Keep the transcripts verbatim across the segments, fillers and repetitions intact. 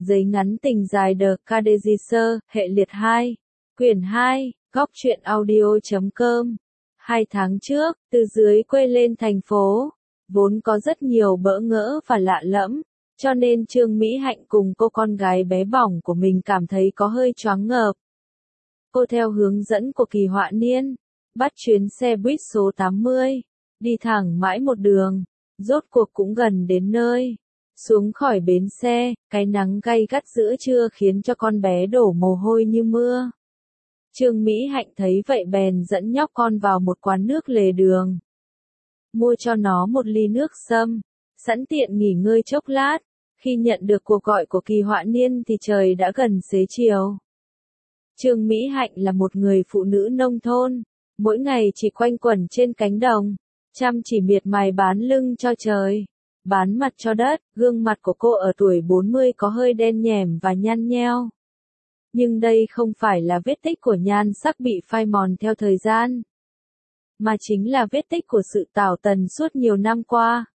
Giấy ngắn tình dài The Cadegisser, hệ liệt hai, quyển hai, góc truyện audio chấm com. Hai tháng trước, từ dưới quê lên thành phố, vốn có rất nhiều bỡ ngỡ và lạ lẫm, cho nên Trương Mỹ Hạnh cùng cô con gái bé bỏng của mình cảm thấy có hơi choáng ngợp. Cô theo hướng dẫn của Kỳ Họa Niên, bắt chuyến xe buýt số tám mươi, đi thẳng mãi một đường, rốt cuộc cũng gần đến nơi. Xuống khỏi bến xe, cái nắng gay gắt giữa trưa khiến cho con bé đổ mồ hôi như mưa. Trương Mỹ Hạnh thấy vậy bèn dẫn nhóc con vào một quán nước lề đường. Mua cho nó một ly nước sâm, sẵn tiện nghỉ ngơi chốc lát. Khi nhận được cuộc gọi của Kỳ Họa Niên thì trời đã gần xế chiều. Trương Mỹ Hạnh là một người phụ nữ nông thôn, mỗi ngày chỉ quanh quẩn trên cánh đồng, chăm chỉ miệt mài bán lưng cho trời, bán mặt cho đất. Gương mặt của cô ở tuổi bốn mươi có hơi đen nhẻm và nhăn nheo. Nhưng đây không phải là vết tích của nhan sắc bị phai mòn theo thời gian, mà chính là vết tích của sự tảo tần suốt nhiều năm qua.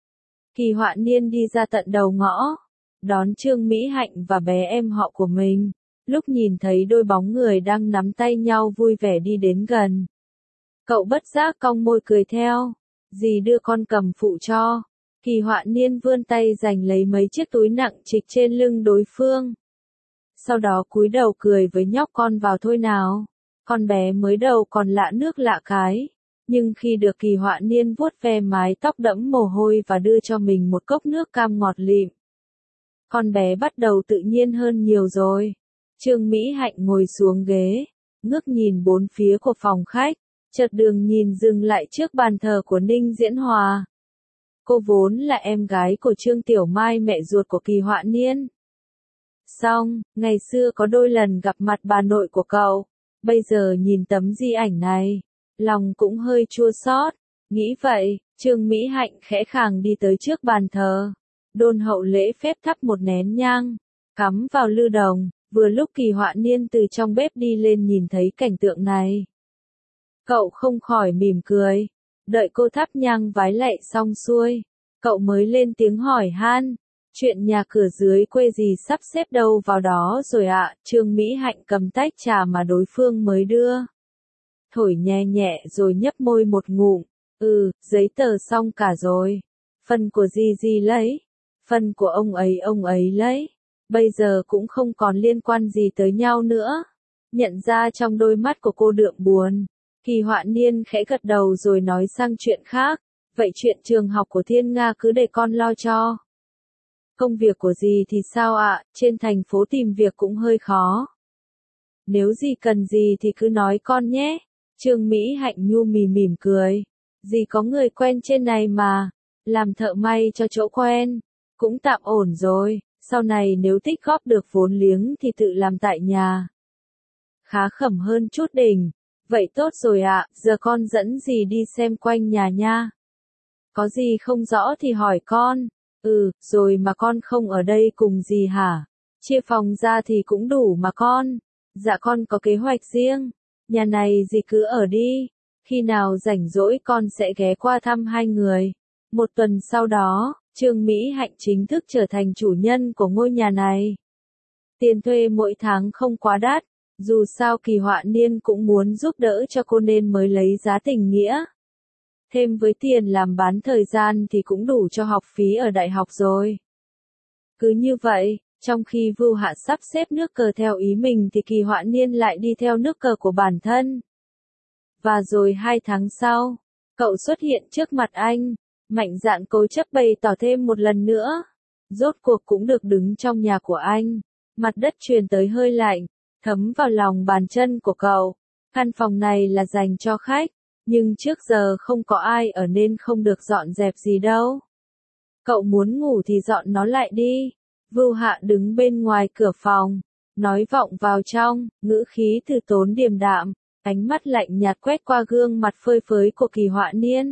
Kỳ Họa Niên đi ra tận đầu ngõ, đón Trương Mỹ Hạnh và bé em họ của mình. Lúc nhìn thấy đôi bóng người đang nắm tay nhau vui vẻ đi đến gần, cậu bất giác cong môi cười theo. Dì đưa con cầm phụ cho. Kỳ Họa Niên vươn tay giành lấy mấy chiếc túi nặng trịch trên lưng đối phương. Sau đó cúi đầu cười với nhóc con vào thôi nào. Con bé mới đầu còn lạ nước lạ cái, nhưng khi được Kỳ Họa Niên vuốt ve mái tóc đẫm mồ hôi và đưa cho mình một cốc nước cam ngọt lịm, con bé bắt đầu tự nhiên hơn nhiều rồi. Trương Mỹ Hạnh ngồi xuống ghế, ngước nhìn bốn phía của phòng khách, chợt đường nhìn dừng lại trước bàn thờ của Ninh Diễn Hòa. Cô vốn là em gái của Trương Tiểu Mai, mẹ ruột của Kỳ Họa Niên. Xong, ngày xưa có đôi lần gặp mặt bà nội của cậu, bây giờ nhìn tấm di ảnh này, lòng cũng hơi chua xót. Nghĩ vậy, Trương Mỹ Hạnh khẽ khàng đi tới trước bàn thờ, đôn hậu lễ phép thắp một nén nhang, cắm vào lư đồng. Vừa lúc Kỳ Họa Niên từ trong bếp đi lên nhìn thấy cảnh tượng này, cậu không khỏi mỉm cười. Đợi cô thắp nhang vái lạy xong xuôi, cậu mới lên tiếng hỏi han, chuyện nhà cửa dưới quê gì sắp xếp đâu vào đó rồi ạ? Trương Mỹ Hạnh cầm tách trà mà đối phương mới đưa, thổi nhẹ nhẹ rồi nhấp môi một ngụm. Ừ, giấy tờ xong cả rồi. Phần của dì dì lấy, phần của ông ấy ông ấy lấy. Bây giờ cũng không còn liên quan gì tới nhau nữa. Nhận ra trong đôi mắt của cô đượm buồn, Kỳ Họa Niên khẽ gật đầu rồi nói sang chuyện khác. Vậy chuyện trường học của Thiên Nga cứ để con lo cho. Công việc của dì thì sao ạ? Trên thành phố tìm việc cũng hơi khó. Nếu dì cần gì thì cứ nói con nhé. Trương Mỹ Hạnh nhu mì mỉm cười. Dì có người quen trên này mà, làm thợ may cho chỗ quen, cũng tạm ổn rồi. Sau này nếu tích góp được vốn liếng thì tự làm tại nhà. Khá khẩm hơn chút đỉnh. Vậy tốt rồi ạ, giờ con dẫn dì đi xem quanh nhà nha. Có gì không rõ thì hỏi con. Ừ, rồi mà con không ở đây cùng dì hả? Chia phòng ra thì cũng đủ mà con. Dạ con có kế hoạch riêng. Nhà này dì cứ ở đi. Khi nào rảnh rỗi con sẽ ghé qua thăm hai người. Một tuần sau đó, Trương Mỹ Hạnh chính thức trở thành chủ nhân của ngôi nhà này. Tiền thuê mỗi tháng không quá đắt, dù sao Kỳ Họa Niên cũng muốn giúp đỡ cho cô nên mới lấy giá tình nghĩa. Thêm với tiền làm bán thời gian thì cũng đủ cho học phí ở đại học rồi. Cứ như vậy, trong khi Vưu Hạ sắp xếp nước cờ theo ý mình thì Kỳ Họa Niên lại đi theo nước cờ của bản thân. Và rồi hai tháng sau, cậu xuất hiện trước mặt anh. Mạnh dạn cố chấp bày tỏ thêm một lần nữa. Rốt cuộc cũng được đứng trong nhà của anh. Mặt đất truyền tới hơi lạnh, thấm vào lòng bàn chân của cậu. Căn phòng này là dành cho khách, nhưng trước giờ không có ai ở nên không được dọn dẹp gì đâu. Cậu muốn ngủ thì dọn nó lại đi. Vưu Hạ đứng bên ngoài cửa phòng, nói vọng vào trong, ngữ khí từ tốn điềm đạm, ánh mắt lạnh nhạt quét qua gương mặt phơi phới của Kỳ Họa Niên.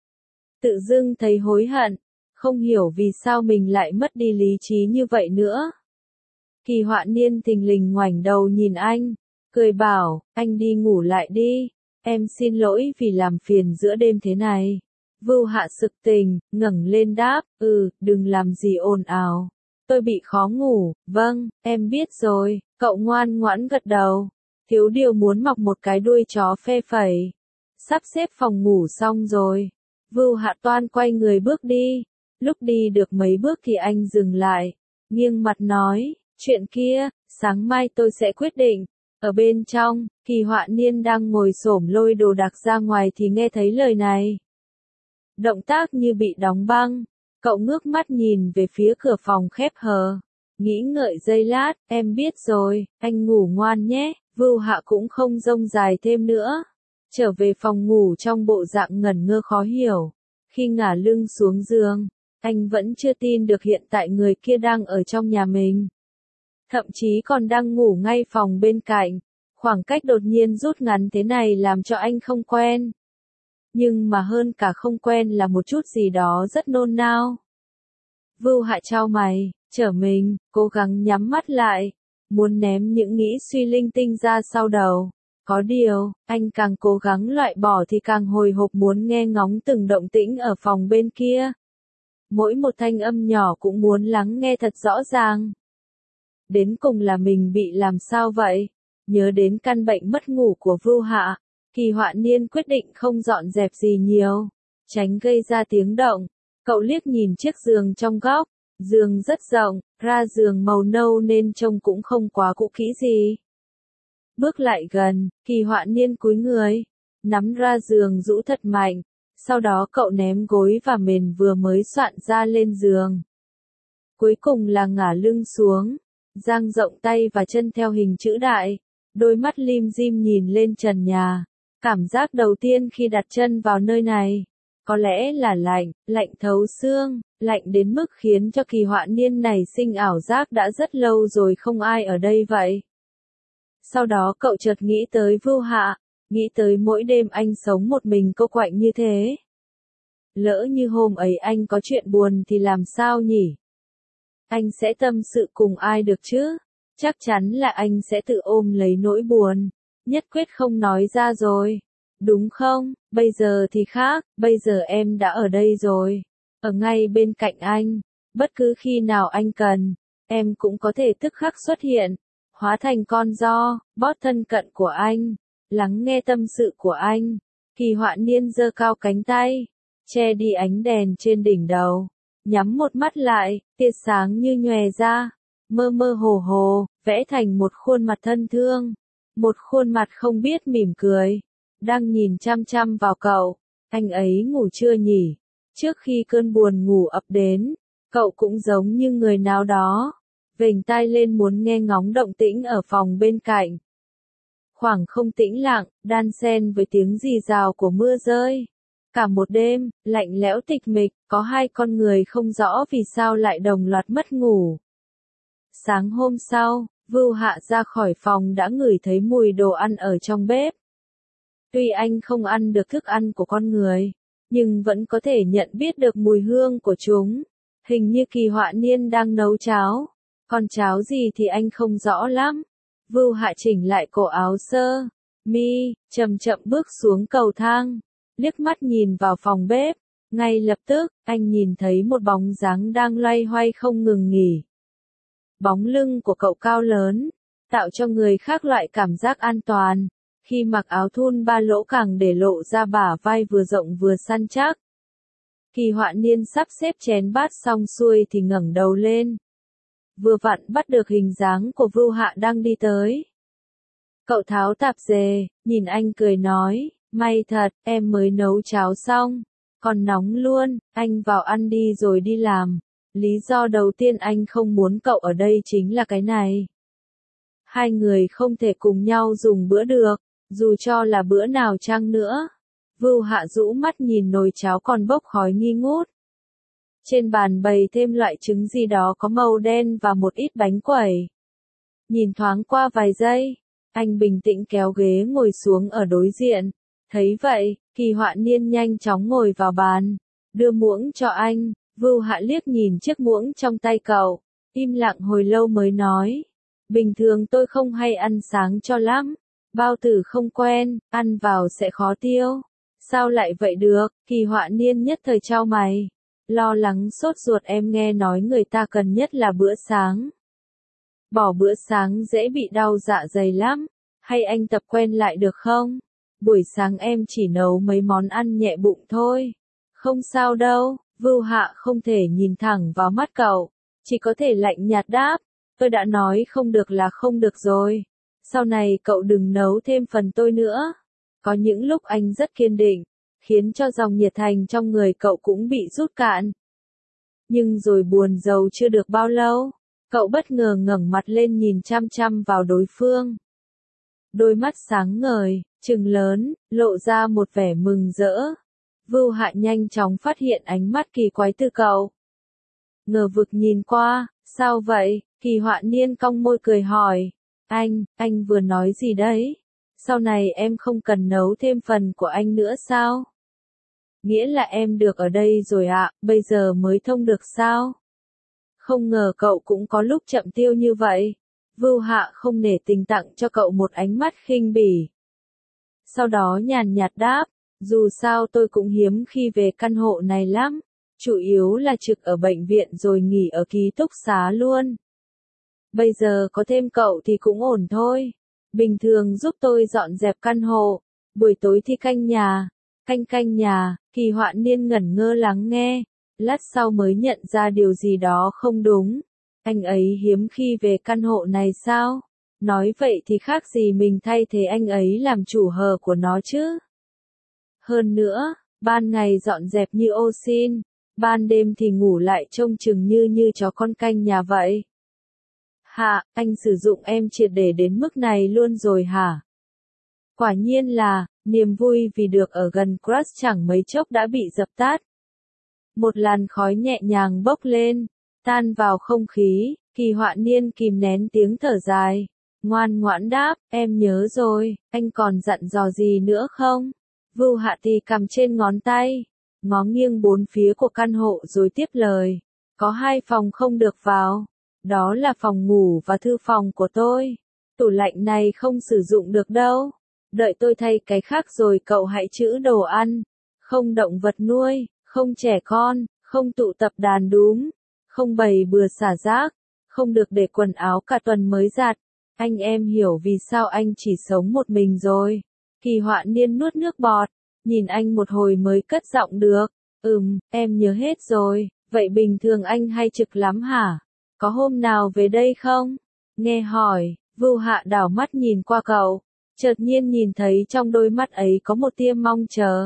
Tự dưng thấy hối hận, không hiểu vì sao mình lại mất đi lý trí như vậy nữa. Kỳ Họa Niên thình lình ngoảnh đầu nhìn anh, cười bảo, anh đi ngủ lại đi, em xin lỗi vì làm phiền giữa đêm thế này. Vưu Hạ sực tỉnh, ngẩng lên đáp, ừ, đừng làm gì ồn ào. tôi bị khó ngủ. Vâng, em biết rồi, cậu ngoan ngoãn gật đầu. Thiếu điều muốn mọc một cái đuôi chó phe phẩy. Sắp xếp phòng ngủ xong rồi. Vưu Hạ toan quay người bước đi. Lúc đi được mấy bước thì anh dừng lại. Nghiêng mặt nói, chuyện kia, sáng mai tôi sẽ quyết định. Ở bên trong, Kỳ Họa Niên đang ngồi xổm lôi đồ đạc ra ngoài thì nghe thấy lời này. Động tác như bị đóng băng. Cậu ngước mắt nhìn về phía cửa phòng khép hờ. Nghĩ ngợi giây lát, em biết rồi, anh ngủ ngoan nhé. Vưu Hạ cũng không dông dài thêm nữa. Trở về phòng ngủ trong bộ dạng ngẩn ngơ khó hiểu. Khi ngả lưng xuống giường, anh vẫn chưa tin được hiện tại người kia đang ở trong nhà mình. Thậm chí còn đang ngủ ngay phòng bên cạnh. Khoảng cách đột nhiên rút ngắn thế này làm cho anh không quen. Nhưng mà hơn cả không quen là một chút gì đó rất nôn nao. Vưu Hạ chau mày, trở mình, cố gắng nhắm mắt lại. Muốn ném những nghĩ suy linh tinh ra sau đầu. Có điều, anh càng cố gắng loại bỏ thì càng hồi hộp muốn nghe ngóng từng động tĩnh ở phòng bên kia. Mỗi một thanh âm nhỏ cũng muốn lắng nghe thật rõ ràng. Đến cùng là mình bị làm sao vậy? Nhớ đến căn bệnh mất ngủ của Vưu Hạ, Kỳ Họa Niên quyết định không dọn dẹp gì nhiều, tránh gây ra tiếng động. Cậu liếc nhìn chiếc giường trong góc, giường rất rộng, ra giường màu nâu nên trông cũng không quá cũ kỹ gì. Bước lại gần, Kỳ Họa Niên cúi người, nắm ra giường rũ thật mạnh, sau đó cậu ném gối và mền vừa mới soạn ra lên giường. Cuối cùng là ngả lưng xuống, dang rộng tay và chân theo hình chữ đại, đôi mắt lim dim nhìn lên trần nhà. Cảm giác đầu tiên khi đặt chân vào nơi này, có lẽ là lạnh, lạnh thấu xương, lạnh đến mức khiến cho Kỳ Họa Niên này sinh ảo giác đã rất lâu rồi không ai ở đây vậy. Sau đó cậu chợt nghĩ tới Vưu Hạ, nghĩ tới mỗi đêm anh sống một mình cô quạnh như thế. Lỡ như hôm ấy anh có chuyện buồn thì làm sao nhỉ? Anh sẽ tâm sự cùng ai được chứ? Chắc chắn là anh sẽ tự ôm lấy nỗi buồn, nhất quyết không nói ra rồi. Đúng không? Bây giờ thì khác, bây giờ em đã ở đây rồi. Ở ngay bên cạnh anh. Bất cứ khi nào anh cần, em cũng có thể tức khắc xuất hiện. Hóa thành con gió, bót thân cận của anh. Lắng nghe tâm sự của anh. Kỳ Họa Niên giơ cao cánh tay, che đi ánh đèn trên đỉnh đầu. Nhắm một mắt lại, tia sáng như nhòe ra. Mơ mơ hồ hồ, vẽ thành một khuôn mặt thân thương. Một khuôn mặt không biết mỉm cười. Đang nhìn chăm chăm vào cậu. Anh ấy ngủ chưa nhỉ? Trước khi cơn buồn ngủ ập đến, cậu cũng giống như người nào đó. Vểnh tai lên muốn nghe ngóng động tĩnh ở phòng bên cạnh. Khoảng không tĩnh lặng, đan xen với tiếng rì rào của mưa rơi. Cả một đêm, lạnh lẽo tịch mịch, có hai con người không rõ vì sao lại đồng loạt mất ngủ. Sáng hôm sau, Vưu Hạ ra khỏi phòng đã ngửi thấy mùi đồ ăn ở trong bếp. Tuy anh không ăn được thức ăn của con người, nhưng vẫn có thể nhận biết được mùi hương của chúng. Hình như Kỳ Họa Niên đang nấu cháo. Còn cháo gì thì anh không rõ lắm. Vưu Hạ chỉnh lại cổ áo sơ mi, chậm chậm bước xuống cầu thang, liếc mắt nhìn vào phòng bếp. Ngay lập tức, anh nhìn thấy một bóng dáng đang loay hoay không ngừng nghỉ. Bóng lưng của cậu cao lớn, tạo cho người khác loại cảm giác an toàn. Khi mặc áo thun ba lỗ càng để lộ ra bả vai vừa rộng vừa săn chắc. Kỳ Họa Niên sắp xếp chén bát xong xuôi thì ngẩng đầu lên. Vừa vặn bắt được hình dáng của Vưu Hạ đang đi tới. Cậu tháo tạp dề, nhìn anh cười nói, may thật, em mới nấu cháo xong. Còn nóng luôn, anh vào ăn đi rồi đi làm. Lý do đầu tiên anh không muốn cậu ở đây chính là cái này. Hai người không thể cùng nhau dùng bữa được, dù cho là bữa nào chăng nữa. Vưu Hạ rũ mắt nhìn nồi cháo còn bốc khói nghi ngút. Trên bàn bày thêm loại trứng gì đó có màu đen và một ít bánh quẩy. Nhìn thoáng qua vài giây, anh bình tĩnh kéo ghế ngồi xuống ở đối diện. Thấy vậy, Kỳ Họa Niên nhanh chóng ngồi vào bàn, đưa muỗng cho anh. Vưu Hạ liếc nhìn chiếc muỗng trong tay cậu, im lặng hồi lâu mới nói. Bình thường tôi không hay ăn sáng cho lắm. Bao tử không quen, ăn vào sẽ khó tiêu. Sao lại vậy được? Kỳ Họa Niên nhất thời chau mày. Lo lắng sốt ruột em nghe nói người ta cần nhất là bữa sáng. Bỏ bữa sáng dễ bị đau dạ dày lắm, hay anh tập quen lại được không? Buổi sáng em chỉ nấu mấy món ăn nhẹ bụng thôi. Không sao đâu, Vưu Hạ không thể nhìn thẳng vào mắt cậu, chỉ có thể lạnh nhạt đáp, tôi đã nói không được là không được rồi. Sau này cậu đừng nấu thêm phần tôi nữa. Có những lúc anh rất kiên định, khiến cho dòng nhiệt thành trong người cậu cũng bị rút cạn. Nhưng rồi buồn giàu chưa được bao lâu, cậu bất ngờ ngẩng mặt lên nhìn chăm chăm vào đối phương. Đôi mắt sáng ngời, trừng lớn, lộ ra một vẻ mừng rỡ. Vưu Hạ nhanh chóng phát hiện ánh mắt kỳ quái từ cậu. Ngờ vực nhìn qua, sao vậy? Kỳ Họa Niên cong môi cười hỏi. Anh, anh vừa nói gì đấy? Sau này em không cần nấu thêm phần của anh nữa sao? Nghĩa là em được ở đây rồi ạ, bây giờ mới thông được sao? Không ngờ cậu cũng có lúc chậm tiêu như vậy. Vưu Hạ không nể tình tặng cho cậu một ánh mắt khinh bỉ. Sau đó nhàn nhạt đáp, dù sao tôi cũng hiếm khi về căn hộ này lắm, chủ yếu là trực ở bệnh viện rồi nghỉ ở ký túc xá luôn. Bây giờ có thêm cậu thì cũng ổn thôi. Bình thường giúp tôi dọn dẹp căn hộ, buổi tối thì canh nhà. Canh canh nhà, Kỳ Họa Niên ngẩn ngơ lắng nghe, lát sau mới nhận ra điều gì đó không đúng. Anh ấy hiếm khi về căn hộ này sao? Nói vậy thì khác gì mình thay thế anh ấy làm chủ hờ của nó chứ? Hơn nữa, ban ngày dọn dẹp như ô xin, ban đêm thì ngủ lại trông chừng như như chó con canh nhà vậy. Hạ, anh sử dụng em triệt để đến mức này luôn rồi hả? Quả nhiên là, niềm vui vì được ở gần crush chẳng mấy chốc đã bị dập tắt. Một làn khói nhẹ nhàng bốc lên, tan vào không khí, Kỳ Họa Niên kìm nén tiếng thở dài. Ngoan ngoãn đáp, em nhớ rồi, anh còn dặn dò gì nữa không? Vưu Hạ tì cầm trên ngón tay, ngó nghiêng bốn phía của căn hộ rồi tiếp lời. Có hai phòng không được vào. Đó là phòng ngủ và thư phòng của tôi. Tủ lạnh này không sử dụng được đâu. Đợi tôi thay cái khác rồi cậu hãy trữ đồ ăn. Không động vật nuôi, không trẻ con, không tụ tập đàn đúm, không bày bừa xả rác, không được để quần áo cả tuần mới giặt. Anh em hiểu vì sao anh chỉ sống một mình rồi. Kỳ Họa Niên nuốt nước bọt, nhìn anh một hồi mới cất giọng được. Ừm, em nhớ hết rồi, vậy bình thường anh hay trực lắm hả? Có hôm nào về đây không? Nghe hỏi, Vưu Hạ đảo mắt nhìn qua cậu, chợt nhiên nhìn thấy trong đôi mắt ấy có một tia mong chờ.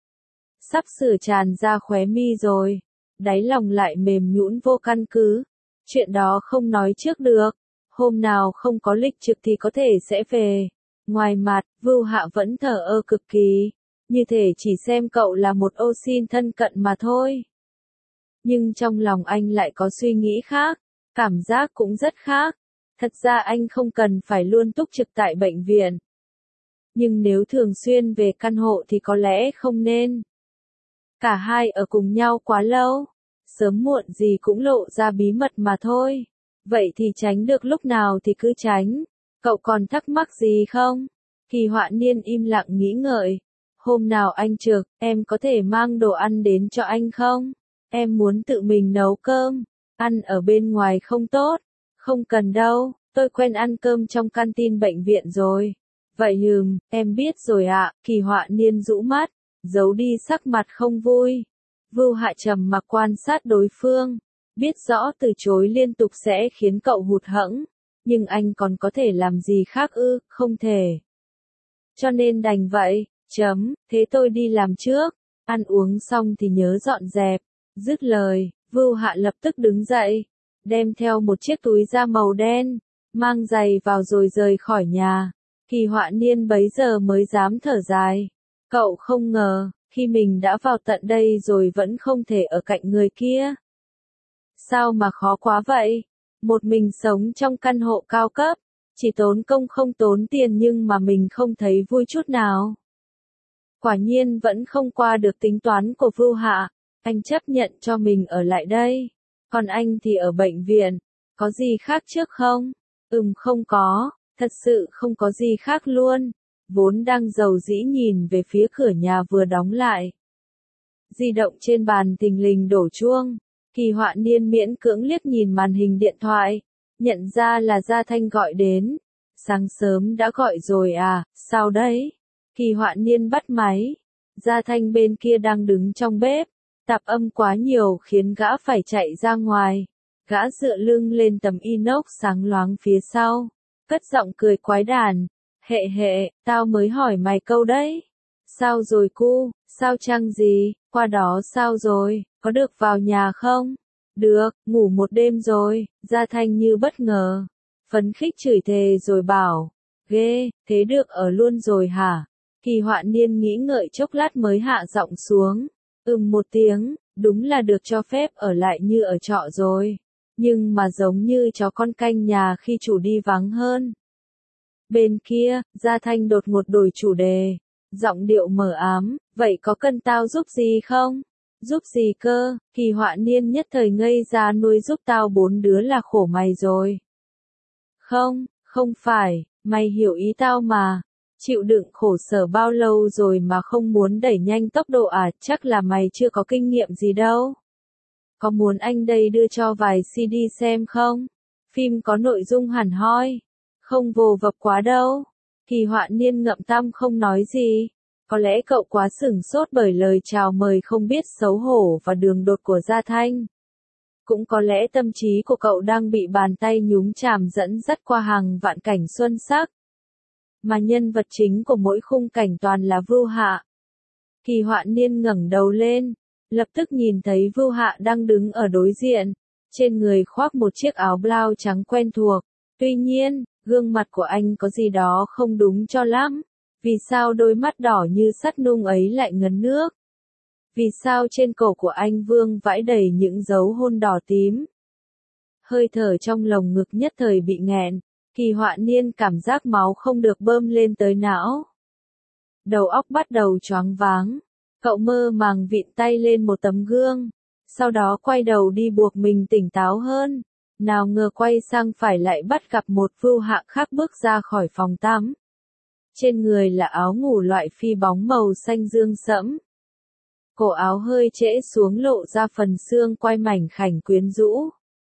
Sắp sửa tràn ra khóe mi rồi, đáy lòng lại mềm nhũn vô căn cứ. Chuyện đó không nói trước được, hôm nào không có lịch trực thì có thể sẽ về. Ngoài mặt, Vưu Hạ vẫn thờ ơ cực kỳ, như thể chỉ xem cậu là một ô xin thân cận mà thôi. Nhưng trong lòng anh lại có suy nghĩ khác, cảm giác cũng rất khác. Thật ra anh không cần phải luôn túc trực tại bệnh viện. Nhưng nếu thường xuyên về căn hộ thì có lẽ không nên. Cả hai ở cùng nhau quá lâu, sớm muộn gì cũng lộ ra bí mật mà thôi. Vậy thì tránh được lúc nào thì cứ tránh. Cậu còn thắc mắc gì không? Kỳ Họa Niên im lặng nghĩ ngợi. Hôm nào anh trực, em có thể mang đồ ăn đến cho anh không? Em muốn tự mình nấu cơm. Ăn ở bên ngoài không tốt. Không cần đâu, tôi quen ăn cơm trong canteen bệnh viện rồi. Vậy ừm, em biết rồi ạ. Kỳ Họa Niên rũ mắt, giấu đi sắc mặt không vui. Vưu Hạ trầm mặc quan sát đối phương, biết rõ từ chối liên tục sẽ khiến cậu hụt hẫng, nhưng anh còn có thể làm gì khác ư? Không thể. Cho nên đành vậy, chấm, thế tôi đi làm trước, ăn uống xong thì nhớ dọn dẹp. Dứt lời, Vưu Hạ lập tức đứng dậy, đem theo một chiếc túi da màu đen, mang giày vào rồi rời khỏi nhà. Kỳ Họa Niên bấy giờ mới dám thở dài. Cậu không ngờ, khi mình đã vào tận đây rồi vẫn không thể ở cạnh người kia. Sao mà khó quá vậy? Một mình sống trong căn hộ cao cấp, chỉ tốn công không tốn tiền nhưng mà mình không thấy vui chút nào. Quả nhiên vẫn không qua được tính toán của Vưu Hạ, anh chấp nhận cho mình ở lại đây. Còn anh thì ở bệnh viện, có gì khác trước không? Ừm không có, thật sự không có gì khác luôn. Vốn đang giàu dĩ nhìn về phía cửa nhà vừa đóng lại. Di động trên bàn thình lình đổ chuông. Kỳ Họa Niên miễn cưỡng liếc nhìn màn hình điện thoại, nhận ra là Gia Thanh gọi đến. Sáng sớm đã gọi rồi à, sao đấy? Kỳ Họa Niên bắt máy. Gia Thanh bên kia đang đứng trong bếp, tạp âm quá nhiều khiến gã phải chạy ra ngoài. Gã dựa lưng lên tấm inox sáng loáng phía sau, cất giọng cười quái đản. Hệ hệ, tao mới hỏi mày câu đấy. Sao rồi cu, sao chăng gì, qua đó sao rồi, có được vào nhà không? Được, ngủ một đêm rồi. Gia Thanh như bất ngờ, phấn khích chửi thề rồi bảo. Ghê, thế được ở luôn rồi hả? Kỳ Họa Niên nghĩ ngợi chốc lát mới hạ giọng xuống. Ừm một tiếng, đúng là được cho phép ở lại như ở trọ rồi. Nhưng mà giống như chó con canh nhà khi chủ đi vắng hơn. Bên kia, Gia Thanh đột ngột đổi chủ đề. Giọng điệu mờ ám, vậy có cần tao giúp gì không? Giúp gì cơ? Kỳ Họa Niên nhất thời ngây ra, nuôi giúp tao bốn đứa là khổ mày rồi. Không, không phải, mày hiểu ý tao mà. Chịu đựng khổ sở bao lâu rồi mà không muốn đẩy nhanh tốc độ à, chắc là mày chưa có kinh nghiệm gì đâu. Có muốn anh đây đưa cho vài xê đê xem không? Phim có nội dung hẳn hoi. Không vồ vập quá đâu. Kỳ Họa Niên ngậm tăm không nói gì. Có lẽ cậu quá sửng sốt bởi lời chào mời không biết xấu hổ và đường đột của Gia Thanh. Cũng có lẽ tâm trí của cậu đang bị bàn tay nhúng chàm dẫn dắt qua hàng vạn cảnh xuân sắc. Mà nhân vật chính của mỗi khung cảnh toàn là Vưu Hạ. Kỳ Họa Niên ngẩng đầu lên, lập tức nhìn thấy Vưu Hạ đang đứng ở đối diện, trên người khoác một chiếc áo blau trắng quen thuộc. Tuy nhiên, gương mặt của anh có gì đó không đúng cho lắm. Vì sao đôi mắt đỏ như sắt nung ấy lại ngấn nước? Vì sao trên cổ của anh vương vãi đầy những dấu hôn đỏ tím? Hơi thở trong lồng ngực nhất thời bị nghẹn. Kỳ Họa Niên cảm giác máu không được bơm lên tới não. Đầu óc bắt đầu choáng váng. Cậu mơ màng vịn tay lên một tấm gương. Sau đó quay đầu đi buộc mình tỉnh táo hơn. Nào ngờ quay sang phải lại bắt gặp một Vưu Hạ khác bước ra khỏi phòng tắm. Trên người là áo ngủ loại phi bóng màu xanh dương sẫm. Cổ áo hơi trễ xuống lộ ra phần xương quai mảnh khảnh quyến rũ.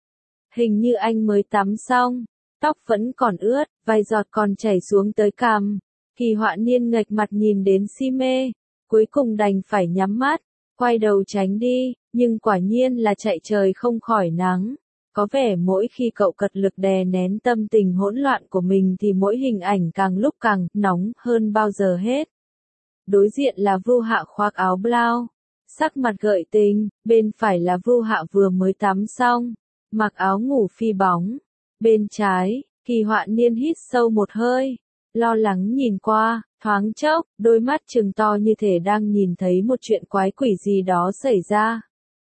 Hình như anh mới tắm xong. Tóc vẫn còn ướt, vài giọt còn chảy xuống tới cằm. Kỳ Họa Niên nghệch mặt nhìn đến si mê, cuối cùng đành phải nhắm mắt, quay đầu tránh đi, nhưng quả nhiên là chạy trời không khỏi nắng. Có vẻ mỗi khi cậu cật lực đè nén tâm tình hỗn loạn của mình thì mỗi hình ảnh càng lúc càng nóng hơn bao giờ hết. Đối diện là Vưu Hạ khoác áo blau, sắc mặt gợi tình, bên phải là Vưu Hạ vừa mới tắm xong, mặc áo ngủ phi bóng. Bên trái, Kỳ Họa Niên hít sâu một hơi, lo lắng nhìn qua, thoáng chốc, đôi mắt trừng to như thể đang nhìn thấy một chuyện quái quỷ gì đó xảy ra.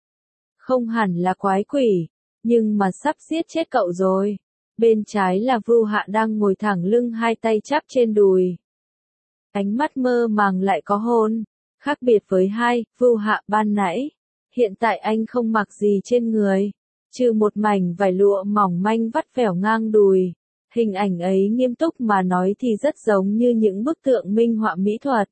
Không hẳn là quái quỷ, nhưng mà sắp giết chết cậu rồi. Bên trái là Vưu Hạ đang ngồi thẳng lưng, hai tay chắp trên đùi. Ánh mắt mơ màng lại có hôn, khác biệt với hai, Vưu Hạ ban nãy. Hiện tại anh không mặc gì trên người, trừ một mảnh vải lụa mỏng manh vắt vẻo ngang đùi. Hình ảnh ấy nghiêm túc mà nói thì rất giống như những bức tượng minh họa mỹ thuật.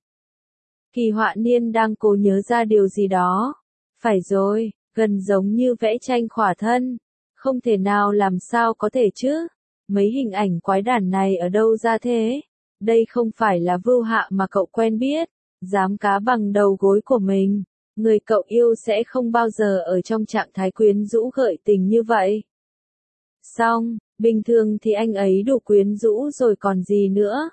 Kỳ Họa Niên đang cố nhớ ra điều gì đó. Phải rồi, gần giống như vẽ tranh khỏa thân. Không thể nào, làm sao có thể chứ? Mấy hình ảnh quái đản này ở đâu ra thế? Đây không phải là Vưu Hạ mà cậu quen biết. Dám cá bằng đầu gối của mình. Người cậu yêu sẽ không bao giờ ở trong trạng thái quyến rũ gợi tình như vậy. Xong, bình thường thì anh ấy đủ quyến rũ rồi còn gì nữa.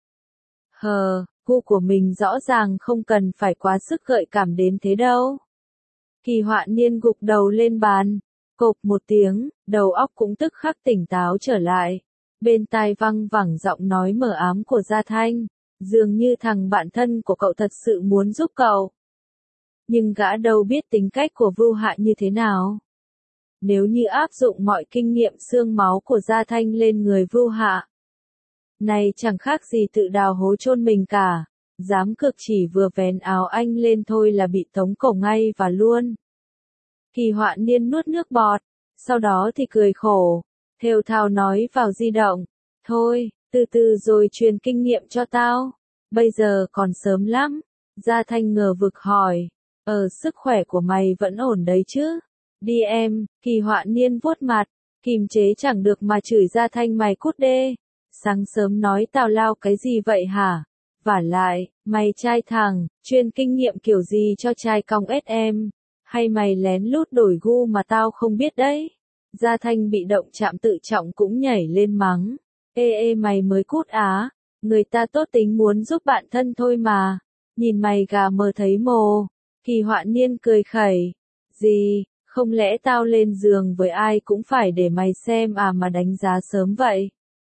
Hờ, gu của mình rõ ràng không cần phải quá sức gợi cảm đến thế đâu. Kỳ Họa Niên gục đầu lên bàn, cộp một tiếng, đầu óc cũng tức khắc tỉnh táo trở lại. Bên tai văng vẳng giọng nói mờ ám của Gia Thanh, dường như thằng bạn thân của cậu thật sự muốn giúp cậu. Nhưng gã đâu biết tính cách của Vưu Hạ như thế nào. Nếu như áp dụng mọi kinh nghiệm xương máu của Gia Thanh lên người Vưu Hạ, này chẳng khác gì tự đào hố chôn mình cả. Dám cực chỉ vừa vén áo anh lên thôi là bị tống cổ ngay và luôn. Kỳ Họa Niên nuốt nước bọt, sau đó thì cười khổ, thều thào nói vào di động. Thôi, từ từ rồi truyền kinh nghiệm cho tao. Bây giờ còn sớm lắm. Gia Thanh ngờ vực hỏi. Ờ, sức khỏe của mày vẫn ổn đấy chứ? Đi em, Kỳ Họa Niên vuốt mặt, kìm chế chẳng được mà chửi Gia Thanh mày cút đê. Sáng sớm nói tào lao cái gì vậy hả? Vả lại, mày trai thẳng, chuyên kinh nghiệm kiểu gì cho trai cong ét em? Hay mày lén lút đổi gu mà tao không biết đấy? Gia Thanh bị động chạm tự trọng cũng nhảy lên mắng. Ê ê mày mới cút á, người ta tốt tính muốn giúp bạn thân thôi mà. Nhìn mày gà mờ thấy mồ. Kỳ Họa Niên cười khẩy. Gì, không lẽ tao lên giường với ai cũng phải để mày xem à mà đánh giá sớm vậy?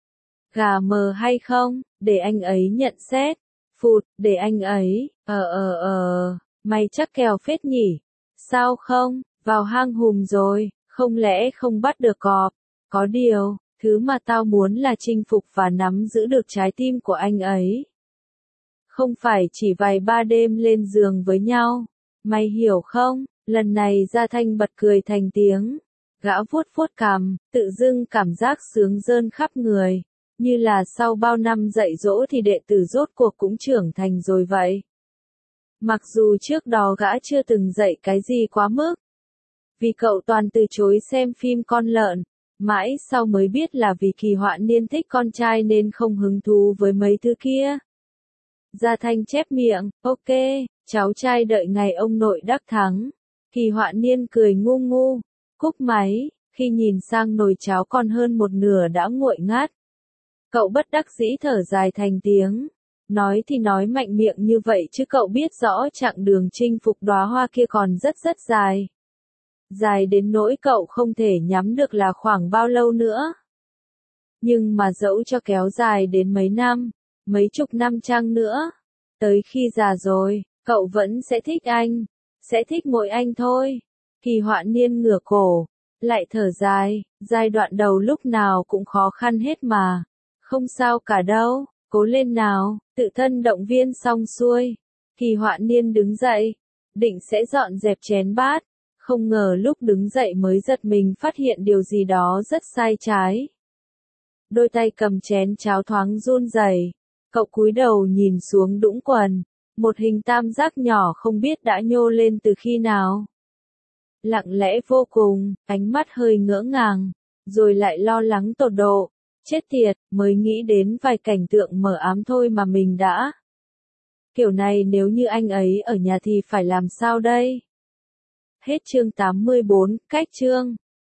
Gà mờ hay không, để anh ấy nhận xét. Phụt, để anh ấy, ờ ờ ờ, mày chắc kèo phết nhỉ. Sao không, vào hang hùm rồi, không lẽ không bắt được cọp? Có điều, thứ mà tao muốn là chinh phục và nắm giữ được trái tim của anh ấy. Không phải chỉ vài ba đêm lên giường với nhau. Mày hiểu không? Lần này Gia Thanh bật cười thành tiếng. Gã vuốt vuốt cằm, tự dưng cảm giác sướng rơn khắp người. Như là sau bao năm dạy dỗ thì đệ tử rốt cuộc cũng trưởng thành rồi vậy. Mặc dù trước đó gã chưa từng dạy cái gì quá mức. Vì cậu toàn từ chối xem phim con lợn. Mãi sau mới biết là vì Kỳ Họa Niên thích con trai nên không hứng thú với mấy thứ kia. Gia Thanh chép miệng, ok, cháu trai đợi ngày ông nội đắc thắng. Kỳ Họa Niên cười ngu ngu, cúp máy, khi nhìn sang nồi cháo còn hơn một nửa đã nguội ngát. Cậu bất đắc dĩ thở dài thành tiếng. Nói thì nói mạnh miệng như vậy chứ cậu biết rõ chặng đường chinh phục đóa hoa kia còn rất rất dài. Dài đến nỗi cậu không thể nhắm được là khoảng bao lâu nữa. Nhưng mà dẫu cho kéo dài đến mấy năm, mấy chục năm chăng nữa, tới khi già rồi, cậu vẫn sẽ thích anh, sẽ thích mỗi anh thôi. Kỳ Họa Niên ngửa cổ, lại thở dài, giai đoạn đầu lúc nào cũng khó khăn hết mà. Không sao cả đâu, cố lên nào, tự thân động viên xong xuôi. Kỳ Họa Niên đứng dậy, định sẽ dọn dẹp chén bát, không ngờ lúc đứng dậy mới giật mình phát hiện điều gì đó rất sai trái. Đôi tay cầm chén cháo thoáng run rẩy. Cậu cúi đầu nhìn xuống đũng quần, một hình tam giác nhỏ không biết đã nhô lên từ khi nào. Lặng lẽ vô cùng, ánh mắt hơi ngỡ ngàng, rồi lại lo lắng tột độ. Chết tiệt, mới nghĩ đến vài cảnh tượng mờ ám thôi mà mình đã. Kiểu này nếu như anh ấy ở nhà thì phải làm sao đây? Hết chương tám mươi bốn, cách chương.